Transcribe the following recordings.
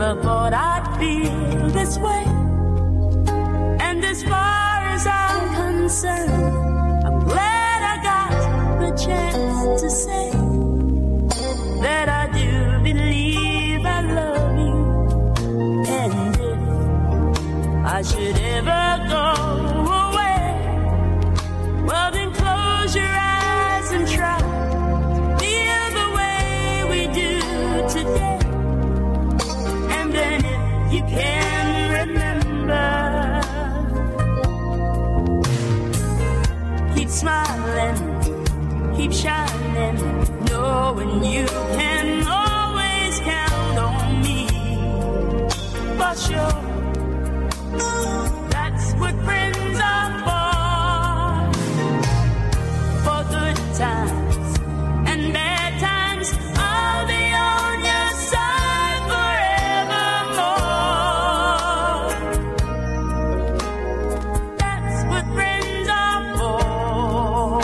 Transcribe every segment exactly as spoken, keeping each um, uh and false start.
never thought I'd feel this way. And as far as I'm concerned, I'm glad I got the chance to say that I do believe I love you. And if I should ever go away, well then close your eyes and try feel the way we do today. And then if you can remember, keep smiling, keep shining, knowing you can always count on me. For sure, that's what friends are for. For good times and bad times, I'll be on your side forevermore. That's what friends are for.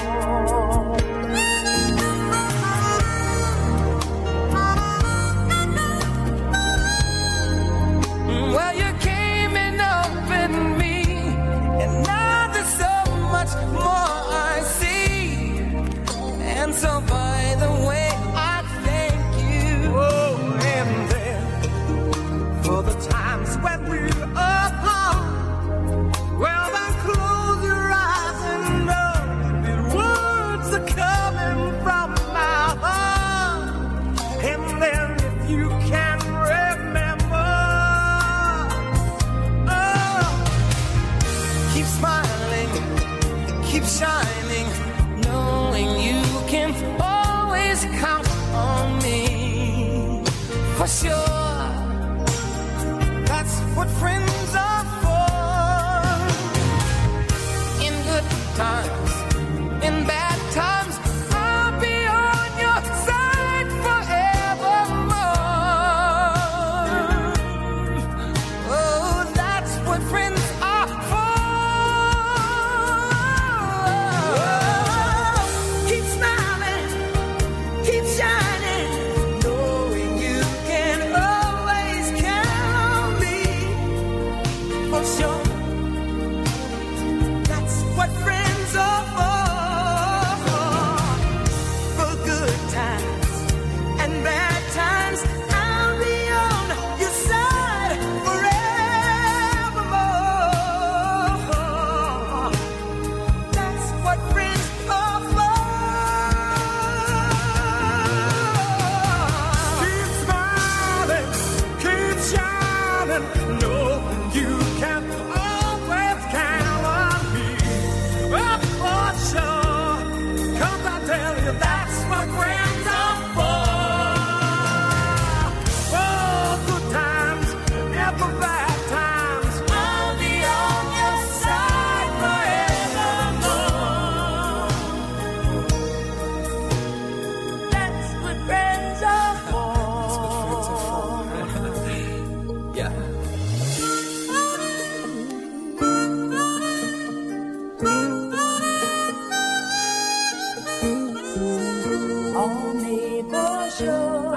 Well, you came and opened me, and now there's so much more I see. And so, by the way, I thank you. Oh, and then for the times when we're apart, well, then close your eyes and know the words are coming from my heart. And then if you can remember, oh, keep smiling, keep shining, knowing you can always count on me. For sure, that's what friends are for. In good times, in bad times, I'll be on your side forevermore. Oh, that's what friends are for. Keep smiling, keep shining, knowing you can always count on me. For sure, that's what friends are for. For good times and bad times, I'll be on your side forevermore. That's what friends are for. Keep smiling, keep shining, knowing you can always count on me. Oh, for sure, 'cause I tell you that's what friends are for. For good times and for bad times, I'll be on your side forevermore. That's what friends are for. Yeah. Only for sure.